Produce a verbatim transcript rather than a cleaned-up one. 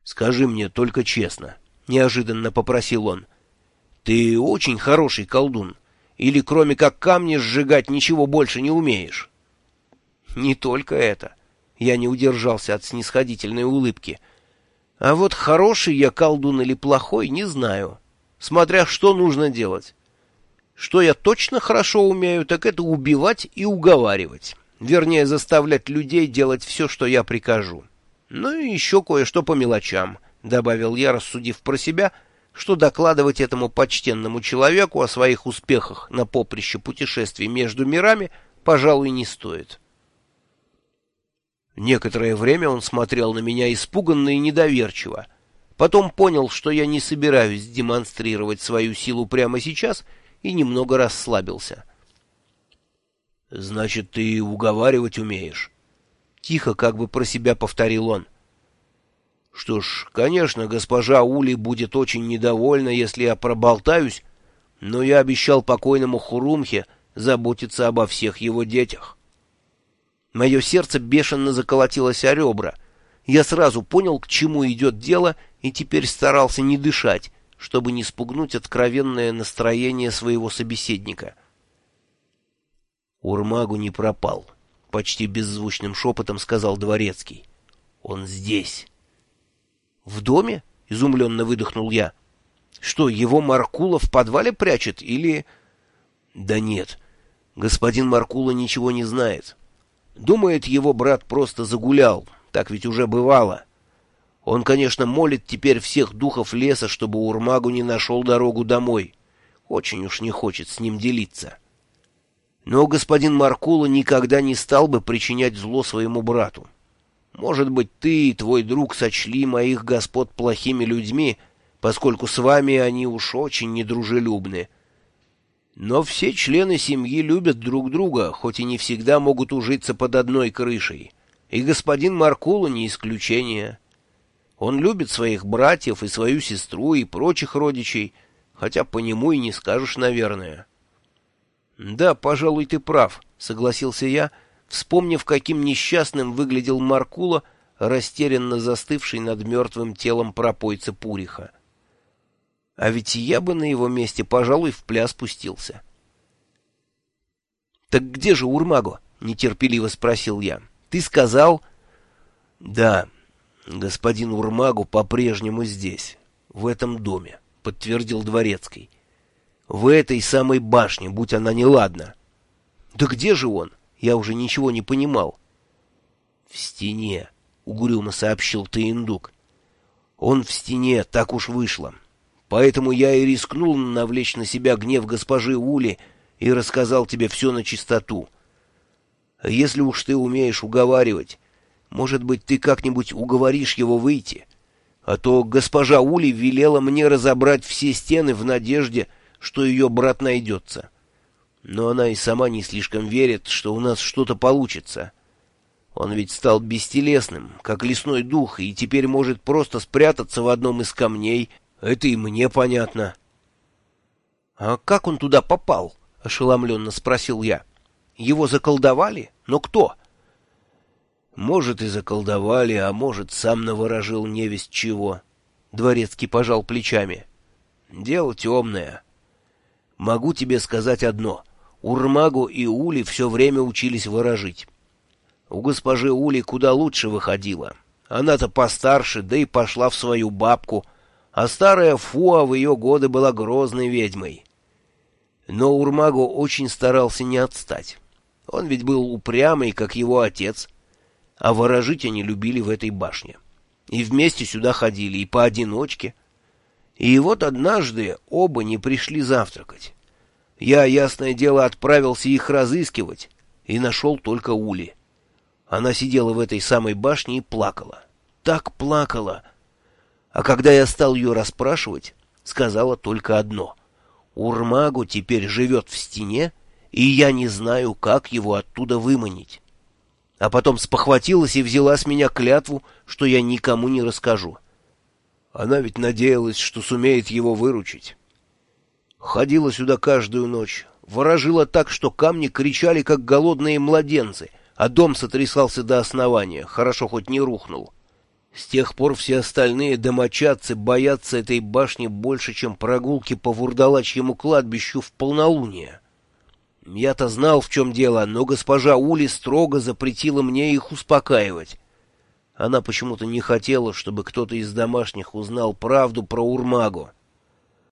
Скажи мне только честно, — неожиданно попросил он, — ты очень хороший колдун, или кроме как камни сжигать ничего больше не умеешь? Не только это. Я не удержался от снисходительной улыбки. А вот хороший я колдун или плохой, не знаю, смотря что нужно делать. Что я точно хорошо умею, так это убивать и уговаривать. Вернее, заставлять людей делать все, что я прикажу. Ну и еще кое-что по мелочам, — добавил я, рассудив про себя, что докладывать этому почтенному человеку о своих успехах на поприще путешествий между мирами, пожалуй, не стоит. Некоторое время он смотрел на меня испуганно и недоверчиво. Потом понял, что я не собираюсь демонстрировать свою силу прямо сейчас, и немного расслабился. — Значит, ты уговаривать умеешь? — тихо, как бы про себя повторил он. — Что ж, конечно, госпожа Ули будет очень недовольна, если я проболтаюсь, но я обещал покойному Хурумхе заботиться обо всех его детях. Мое сердце бешено заколотилось о ребра. Я сразу понял, к чему идет дело, и теперь старался не дышать, чтобы не спугнуть откровенное настроение своего собеседника. «Урмагу не пропал», — почти беззвучным шепотом сказал дворецкий. «Он здесь». «В доме?» — изумленно выдохнул я. «Что, его Маркула в подвале прячет или...» «Да нет, господин Маркула ничего не знает. Думает, его брат просто загулял, так ведь уже бывало. Он, конечно, молит теперь всех духов леса, чтобы Урмагу не нашел дорогу домой. Очень уж не хочет с ним делиться. Но господин Маркула никогда не стал бы причинять зло своему брату. Может быть, ты и твой друг сочли моих господ плохими людьми, поскольку с вами они уж очень недружелюбны. Но все члены семьи любят друг друга, хоть и не всегда могут ужиться под одной крышей. И господин Маркула не исключение. Он любит своих братьев и свою сестру и прочих родичей, хотя по нему и не скажешь, наверное. «Да, пожалуй, ты прав», — согласился я, вспомнив, каким несчастным выглядел Маркула, растерянно застывший над мертвым телом пропойца Пуриха. А ведь я бы на его месте, пожалуй, в пляс пустился. — Так где же Урмаго? — нетерпеливо спросил я. — Ты сказал... — Да, господин Урмагу по-прежнему здесь, в этом доме, — подтвердил дворецкий. — В этой самой башне, будь она неладна. — Да где же он? Я уже ничего не понимал. — В стене, — угрюмо сообщил Таиндук. — Он в стене, так уж вышло. Поэтому я и рискнул навлечь на себя гнев госпожи Ули и рассказал тебе все на чистоту. Если уж ты умеешь уговаривать, может быть, ты как-нибудь уговоришь его выйти? А то госпожа Ули велела мне разобрать все стены в надежде, что ее брат найдется. Но она и сама не слишком верит, что у нас что-то получится. Он ведь стал бестелесным, как лесной дух, и теперь может просто спрятаться в одном из камней. Это и мне понятно. — А как он туда попал? — ошеломленно спросил я. — Его заколдовали? Но кто? — Может, и заколдовали, а может, сам наворожил невесть чего. Дворецкий пожал плечами. — Дело темное. Могу тебе сказать одно. Урмагу и Ули все время учились ворожить. У госпожи Ули куда лучше выходило. Она-то постарше, да и пошла в свою бабку, а старая Фуа в ее годы была грозной ведьмой. Но Урмагу очень старался не отстать. Он ведь был упрямый, как его отец, а ворожить они любили в этой башне. И вместе сюда ходили, и поодиночке. И вот однажды оба не пришли завтракать. Я, ясное дело, отправился их разыскивать и нашел только Ули. Она сидела в этой самой башне и плакала. Так плакала! А когда я стал ее расспрашивать, сказала только одно. Урмагу теперь живет в стене, и я не знаю, как его оттуда выманить. А потом спохватилась и взяла с меня клятву, что я никому не расскажу. Она ведь надеялась, что сумеет его выручить. Ходила сюда каждую ночь, ворожила так, что камни кричали, как голодные младенцы, а дом сотрясался до основания, хорошо хоть не рухнул. С тех пор все остальные домочадцы боятся этой башни больше, чем прогулки по вурдалачьему кладбищу в полнолуние. Я-то знал, в чем дело, но госпожа Ули строго запретила мне их успокаивать. Она почему-то не хотела, чтобы кто-то из домашних узнал правду про Урмагу.